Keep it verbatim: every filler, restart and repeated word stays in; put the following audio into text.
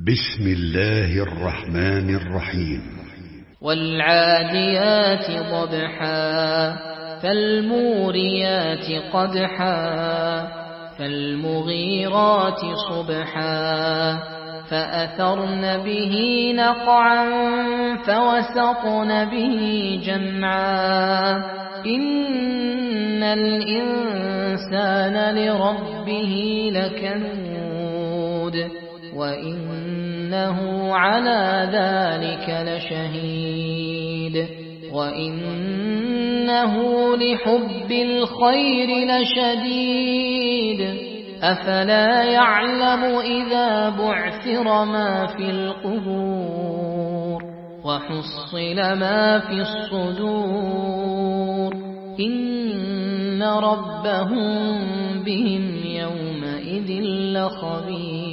بسم الله الرحمن الرحيم. والعاديات ضبحا فالموريات قدحا فالمغيرات صبحا فأثرن به نقعا فوسطن به جمعا إن الإنسان لربه لكنود وإنه على ذلك لشهيد وإنه لحب الخير لشديد أفلا يعلم إذا بعثر ما في القبور وحصل ما في الصدور إن ربهم بهم يومئذ لخبير.